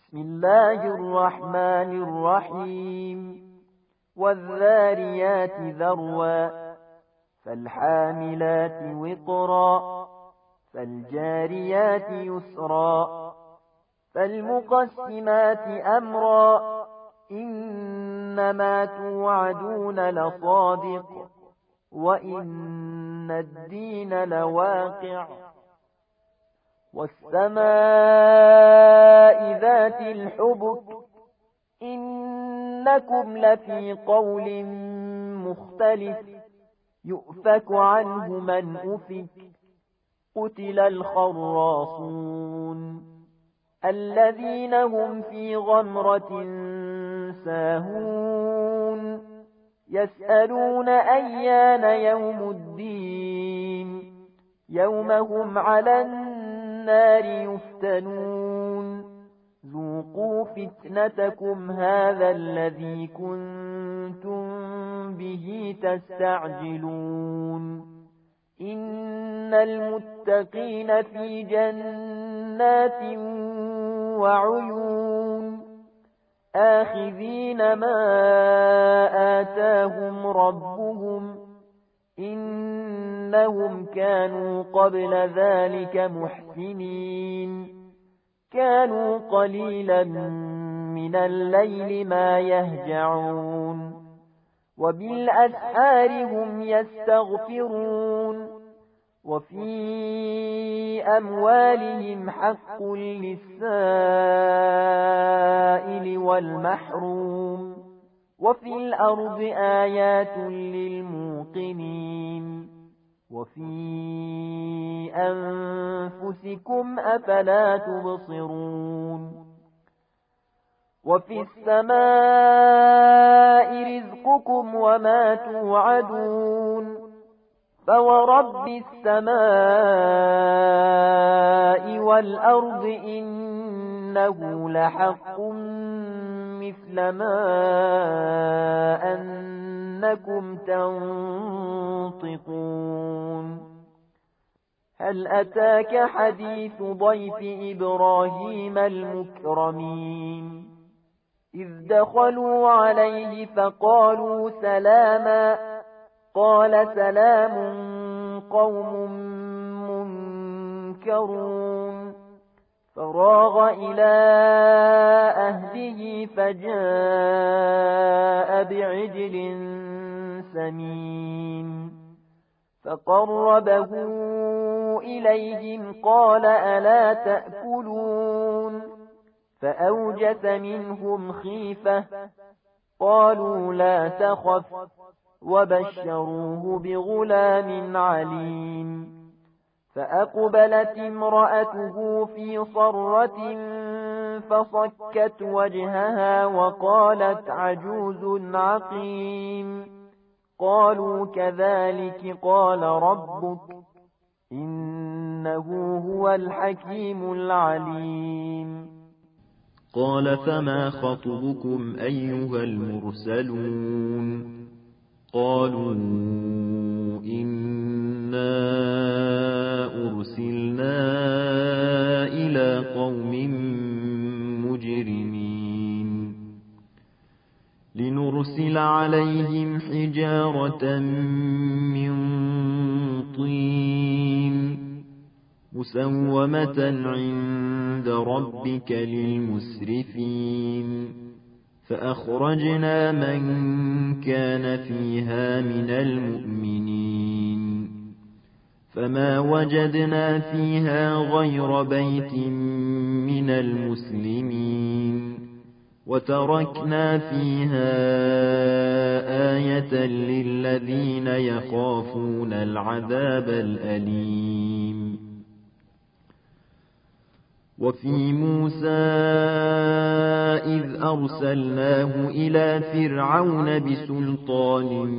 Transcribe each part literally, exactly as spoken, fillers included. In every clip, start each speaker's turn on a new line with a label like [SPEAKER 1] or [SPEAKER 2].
[SPEAKER 1] بسم الله الرحمن الرحيم والذاريات ذروا فالحاملات وقرا فالجاريات يسرا فالمقسمات أمرا إنما توعدون لصادق وإن الدين لواقع والسماء ذات الحبك إنكم لفي قول مختلف يؤفك عنه من أفك قتل الخراصون الذين هم في غمرة ساهون يسألون أيان يوم الدين يوم هم على النار يفتنون ذوقوا فتنتكم هذا الذي كنتم به تستعجلون إن المتقين في جنات وعيون آخذين ما آتاهم ربهم إنهم كانوا قبل ذلك محسنين كانوا قليلا من الليل ما يهجعون وبالأسحار هم يستغفرون وفي أموالهم حق للسائل والمحروم وفي الأرض آيات للموقنين وفي أنفسكم أفلا تبصرون وفي السماء رزقكم وما توعدون فورب السماء والأرض إنه لحق مثل ما أنكم تنطقون هل أتاك حديث ضيف إبراهيم المكرمين إذ دخلوا عليه فقالوا سلاما قال سلام قوم منكرون فراغ إلى أهله فجاء بعجل سمين فقربه إليهم قال ألا تأكلون فأوجس منهم خيفة قالوا لا تخف وبشروه بغلام عليم فأقبلت امرأته في صرة فصكت وجهها وقالت عجوز عقيم قالوا كذلك قال ربك إنه هو الحكيم العليم
[SPEAKER 2] قال فما خطبكم أيها المرسلون قالوا إنا أرسلنا إلى قوم مجرمين لنرسل عليهم حجارة من طين مسومة عند ربك للمسرفين فأخرجنا من كان فيها من المؤمنين فما وجدنا فيها غير بيت من المسلمين وتركنا فيها آية للذين يخافون العذاب الأليم وفي موسى إذ أرسلناه إلى فرعون بسلطان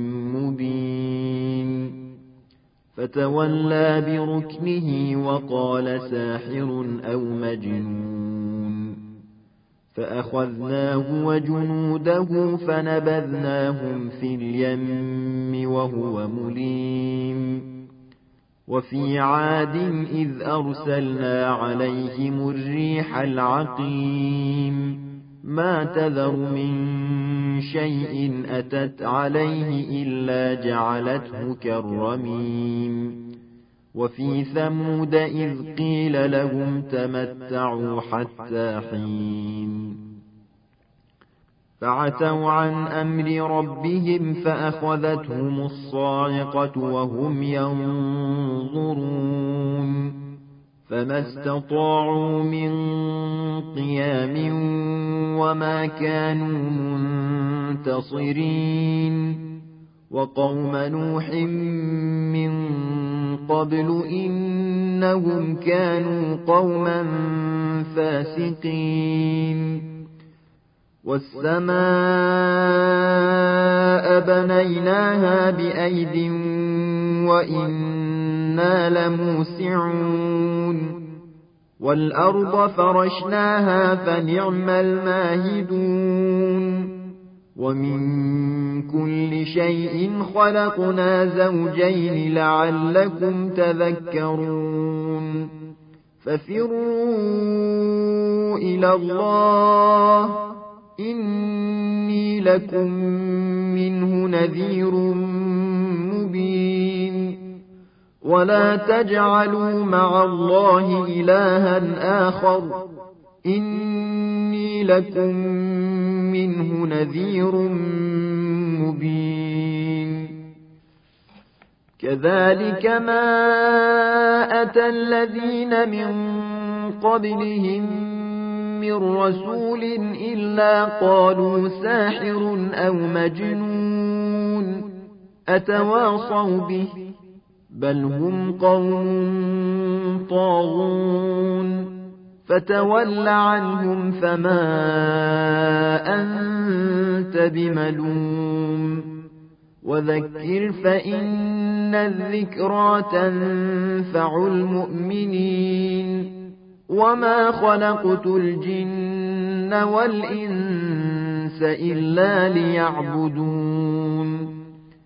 [SPEAKER 2] مبين فتولى بركنه وقال ساحر أو مجنون فأخذناه وجنوده فنبذناهم في اليم وهو مليم وفي عاد إذ أرسلنا عليهم الريح العقيم ما تذر من شيء أتت عليه إلا جعلته كالرميم وفي ثمود إذ قيل لهم تمتعوا حتى حين فعتوا عن أمر ربهم فأخذتهم الصاعقة وهم ينظرون فما استطاعوا من قيام وما كانوا منتصرين وقوم نوح من قبل إنهم كانوا قوما فاسقين والسماء بنيناها بأيد وإنا لموسعون والأرض فرشناها فنعم الماهدون ومن كل شيء خلقنا زوجين لعلكم تذكرون ففروا إلى الله إني لكم منه نذير مبين ولا تجعلوا مع الله إلها آخر إني لكم منه نذير مبين كذلك ما أتى الذين من قبلهم من رسول إلا قالوا ساحر أو مجنون أتواصوا به بل هم قوم طاغون فتول عنهم فما أنت بملوم وذكر فإن الذكرى تنفع المؤمنين وما خلقت الجن والإنس إلا ليعبدون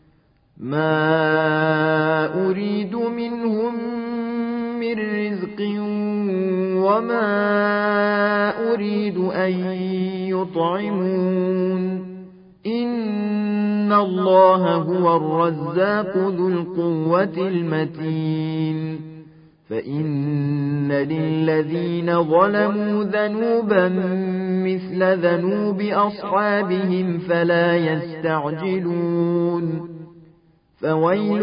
[SPEAKER 2] ما أريد منهم من رزق وما أريد أن يطعمون إن الله هو الرزاق ذو القوة المتين فإن للذين ظلموا ذنوبا مثل ذنوب أصحابهم فلا يستعجلون فويل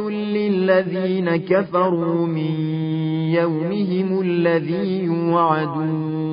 [SPEAKER 2] للذين كفروا من يومهم الذي يوعدون